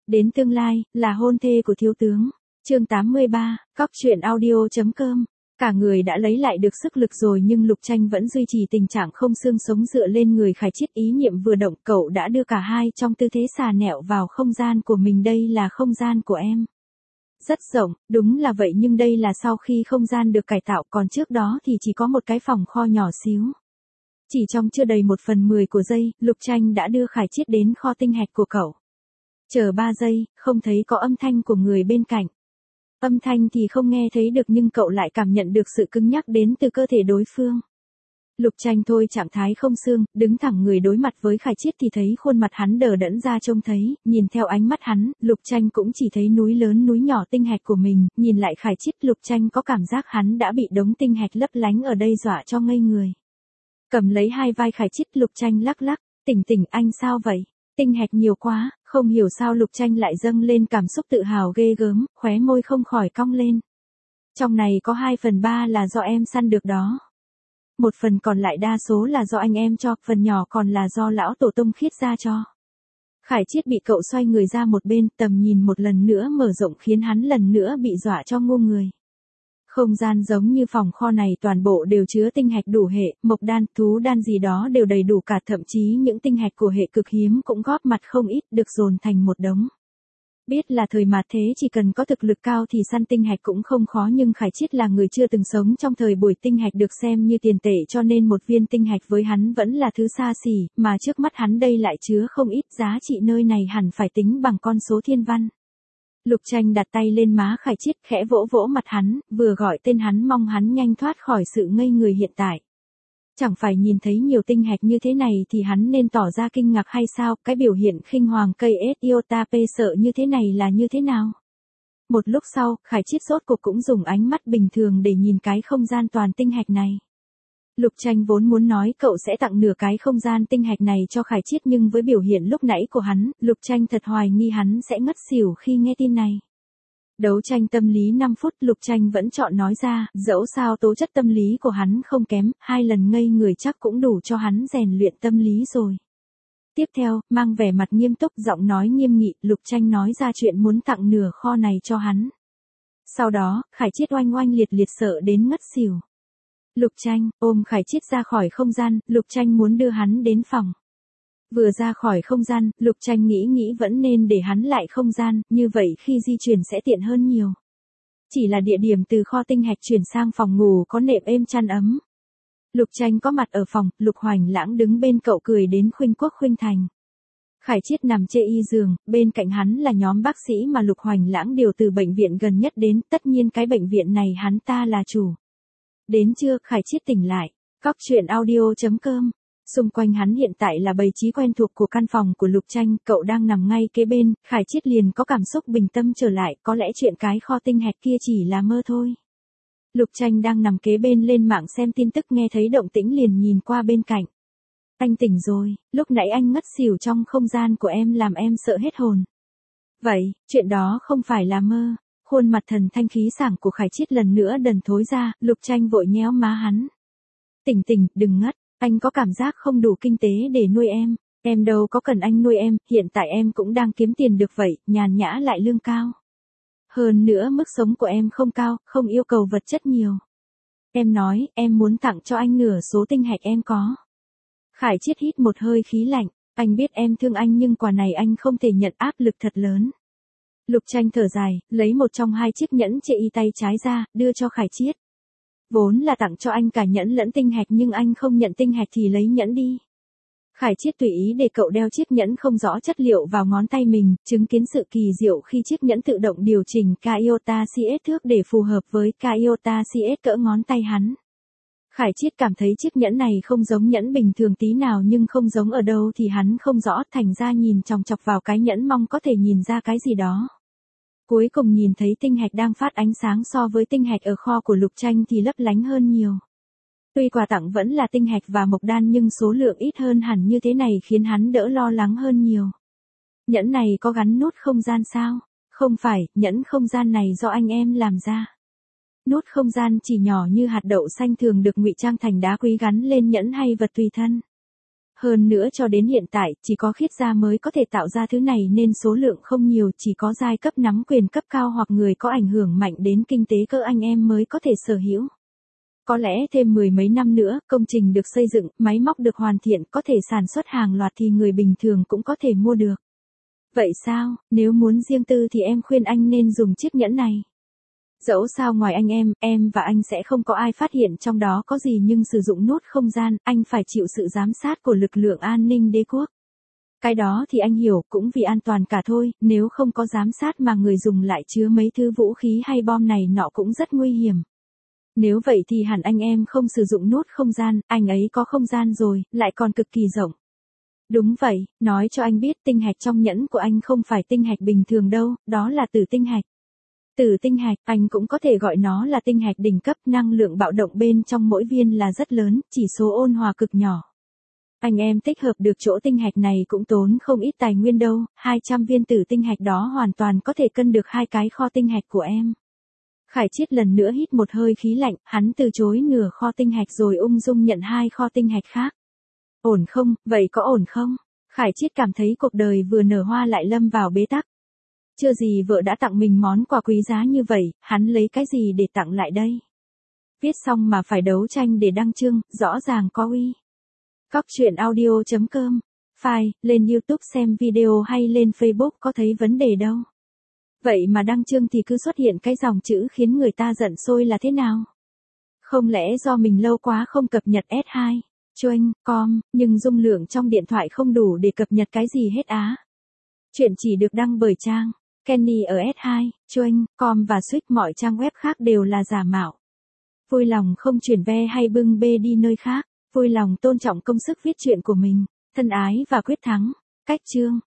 Đến tương lai, là hôn thê của thiếu tướng. Chương 83, Cóc truyện audio.com. Cả người đã lấy lại được sức lực rồi nhưng Lục Tranh vẫn duy trì tình trạng không xương sống dựa lên người Khải Chiết, ý niệm vừa động cậu đã đưa cả hai trong tư thế xà nẹo vào không gian của mình. Đây là không gian của em. Rất rộng, đúng là vậy, nhưng đây là sau khi không gian được cải tạo, còn trước đó thì chỉ có một cái phòng kho nhỏ xíu. Chỉ trong chưa đầy 1/10 của giây, Lục Tranh đã đưa Khải Chiết đến kho tinh hạch của cậu. Chờ 3 giây, không thấy có âm thanh của người bên cạnh. Âm thanh thì không nghe thấy được nhưng cậu lại cảm nhận được sự cứng nhắc đến từ cơ thể đối phương. Lục Tranh thôi trạng thái không xương, đứng thẳng người đối mặt với Khải Chiết thì thấy khuôn mặt hắn đờ đẫn ra trông thấy, nhìn theo ánh mắt hắn, Lục Tranh cũng chỉ thấy núi lớn núi nhỏ tinh hạch của mình, nhìn lại Khải Chiết Lục Tranh có cảm giác hắn đã bị đống tinh hạch lấp lánh ở đây dọa cho ngây người. Cầm lấy hai vai Khải Chiết, Lục Tranh lắc lắc, tỉnh, anh sao vậy? Tinh hạch nhiều quá, không hiểu sao Lục Tranh lại dâng lên cảm xúc tự hào ghê gớm, khóe môi không khỏi cong lên. Trong này có 2/3 là do em săn được đó. 1 phần còn lại đa số là do anh em cho, phần nhỏ còn là do lão tổ tông khiết ra cho. Khải Chiết bị cậu xoay người ra một bên, tầm nhìn một lần nữa mở rộng khiến hắn lần nữa bị dọa cho ngu người. Không gian giống như phòng kho này toàn bộ đều chứa tinh hạch đủ hệ, mộc đan, thú đan gì đó đều đầy đủ cả, thậm chí những tinh hạch của hệ cực hiếm cũng góp mặt không ít, được dồn thành một đống. Biết là thời mạt thế chỉ cần có thực lực cao thì săn tinh hạch cũng không khó, nhưng Khải Chiết là người chưa từng sống trong thời buổi tinh hạch được xem như tiền tệ, cho nên một viên tinh hạch với hắn vẫn là thứ xa xỉ, mà trước mắt hắn đây lại chứa không ít, giá trị nơi này hẳn phải tính bằng con số thiên văn. Lục Tranh đặt tay lên má Khải Chiết, khẽ vỗ vỗ mặt hắn, vừa gọi tên hắn, mong hắn nhanh thoát khỏi sự ngây người hiện tại. Chẳng phải nhìn thấy nhiều tinh hạch như thế này thì hắn nên tỏ ra kinh ngạc hay sao? Cái biểu hiện khinh hoàng cây iota p sợ như thế này là như thế nào? Một lúc sau, Khải Chiết rốt cuộc cũng dùng ánh mắt bình thường để nhìn cái không gian toàn tinh hạch này. Lục Tranh vốn muốn nói cậu sẽ tặng nửa cái không gian tinh hạch này cho Khải Chiết, nhưng với biểu hiện lúc nãy của hắn, Lục Tranh thật hoài nghi hắn sẽ ngất xỉu khi nghe tin này. Đấu tranh tâm lý 5 phút, Lục Tranh vẫn chọn nói ra, dẫu sao tố chất tâm lý của hắn không kém, 2 lần ngây người chắc cũng đủ cho hắn rèn luyện tâm lý rồi. Tiếp theo, mang vẻ mặt nghiêm túc, giọng nói nghiêm nghị, Lục Tranh nói ra chuyện muốn tặng nửa kho này cho hắn. Sau đó, Khải Chiết oanh oanh liệt liệt sợ đến ngất xỉu. Lục Tranh ôm Khải Chiết ra khỏi không gian, Lục Tranh muốn đưa hắn đến phòng. Vừa ra khỏi không gian, Lục Tranh nghĩ vẫn nên để hắn lại không gian, như vậy khi di chuyển sẽ tiện hơn nhiều. Chỉ là địa điểm từ kho tinh hạch chuyển sang phòng ngủ có nệm êm chăn ấm. Lục Tranh có mặt ở phòng, Lục Hoành Lãng đứng bên cậu cười đến khuynh quốc khuynh thành. Khải Chiết nằm chê y giường, bên cạnh hắn là nhóm bác sĩ mà Lục Hoành Lãng điều từ bệnh viện gần nhất đến, tất nhiên cái bệnh viện này hắn ta là chủ. Đến trưa, Khải Chiết tỉnh lại. Cóc truyện audio.com. Xung quanh hắn hiện tại là bầy trí quen thuộc của căn phòng của Lục Tranh, cậu đang nằm ngay kế bên, Khải Chiết liền có cảm xúc bình tâm trở lại, có lẽ chuyện cái kho tinh hạch kia chỉ là mơ thôi. Lục Tranh đang nằm kế bên lên mạng xem tin tức, nghe thấy động tĩnh liền nhìn qua bên cạnh. Anh tỉnh rồi, lúc nãy anh ngất xỉu trong không gian của em làm em sợ hết hồn. Vậy, chuyện đó không phải là mơ. Khuôn mặt thần thanh khí sảng của Khải Chiết lần nữa đần thối ra, Lục Tranh vội nhéo má hắn. Tỉnh, đừng ngất, anh có cảm giác không đủ kinh tế để nuôi em đâu có cần anh nuôi em, hiện tại em cũng đang kiếm tiền được vậy, nhàn nhã lại lương cao. Hơn nữa mức sống của em không cao, không yêu cầu vật chất nhiều. Em nói, em muốn tặng cho anh nửa số tinh hạch em có. Khải Chiết hít một hơi khí lạnh, anh biết em thương anh nhưng quà này anh không thể nhận, áp lực thật lớn. Lục Tranh thở dài, lấy một trong 2 chiếc nhẫn chê y tay trái ra, đưa cho Khải Chiết. Vốn là tặng cho anh cả nhẫn lẫn tinh hạch nhưng anh không nhận tinh hạch thì lấy nhẫn đi. Khải Chiết tùy ý để cậu đeo chiếc nhẫn không rõ chất liệu vào ngón tay mình, chứng kiến sự kỳ diệu khi chiếc nhẫn tự động điều chỉnh iota CS thước để phù hợp với iota CS cỡ ngón tay hắn. Khải Chiết cảm thấy chiếc nhẫn này không giống nhẫn bình thường tí nào, nhưng không giống ở đâu thì hắn không rõ, thành ra nhìn chòng chọc vào cái nhẫn mong có thể nhìn ra cái gì đó. Cuối cùng nhìn thấy tinh hạch đang phát ánh sáng, so với tinh hạch ở kho của Lục Tranh thì lấp lánh hơn nhiều. Tuy quà tặng vẫn là tinh hạch và mộc đan nhưng số lượng ít hơn hẳn như thế này khiến hắn đỡ lo lắng hơn nhiều. Nhẫn này có gắn nút không gian sao? Không phải, nhẫn không gian này do anh em làm ra. Nút không gian chỉ nhỏ như hạt đậu xanh thường được ngụy trang thành đá quý gắn lên nhẫn hay vật tùy thân. Hơn nữa cho đến hiện tại, chỉ có Khiết gia mới có thể tạo ra thứ này nên số lượng không nhiều, chỉ có giai cấp nắm quyền cấp cao hoặc người có ảnh hưởng mạnh đến kinh tế cỡ anh em mới có thể sở hữu. Có lẽ thêm 10 mấy năm nữa, công trình được xây dựng, máy móc được hoàn thiện, có thể sản xuất hàng loạt thì người bình thường cũng có thể mua được. Vậy sao, nếu muốn riêng tư thì em khuyên anh nên dùng chiếc nhẫn này. Dẫu sao ngoài anh em và anh sẽ không có ai phát hiện trong đó có gì, nhưng sử dụng nút không gian, anh phải chịu sự giám sát của lực lượng an ninh đế quốc. Cái đó thì anh hiểu, cũng vì an toàn cả thôi, nếu không có giám sát mà người dùng lại chứa mấy thứ vũ khí hay bom này nọ cũng rất nguy hiểm. Nếu vậy thì hẳn anh em không sử dụng nút không gian, anh ấy có không gian rồi, lại còn cực kỳ rộng. Đúng vậy, nói cho anh biết tinh hạch trong nhẫn của anh không phải tinh hạch bình thường đâu, đó là tử tinh hạch. Tử tinh hạch, anh cũng có thể gọi nó là tinh hạch đỉnh cấp, năng lượng bạo động bên trong mỗi viên là rất lớn, chỉ số ôn hòa cực nhỏ. Anh em tích hợp được chỗ tinh hạch này cũng tốn không ít tài nguyên đâu, 200 viên tử tinh hạch đó hoàn toàn có thể cân được 2 cái kho tinh hạch của em. Khải Chiết lần nữa hít một hơi khí lạnh, hắn từ chối nửa kho tinh hạch rồi ung dung nhận 2 kho tinh hạch khác. Ổn không, vậy có ổn không? Khải Chiết cảm thấy cuộc đời vừa nở hoa lại lâm vào bế tắc. Chưa gì vợ đã tặng mình món quà quý giá như vậy, hắn lấy cái gì để tặng lại đây? Viết xong mà phải đấu tranh để đăng chương, rõ ràng có uy. Coctruyện.audio.com. File, lên YouTube xem video hay lên Facebook có thấy vấn đề đâu. Vậy mà đăng chương thì cứ xuất hiện cái dòng chữ khiến người ta giận sôi là thế nào? Không lẽ do mình lâu quá không cập nhật S2, Choeng.com, nhưng dung lượng trong điện thoại không đủ để cập nhật cái gì hết á? Chuyện chỉ được đăng bởi trang Kenny ở S2, Choeng.com và Switch, mọi trang web khác đều là giả mạo. Vui lòng không chuyển ve hay bưng bê đi nơi khác, vui lòng tôn trọng công sức viết truyện của mình. Thân ái và quyết thắng. Cách chương.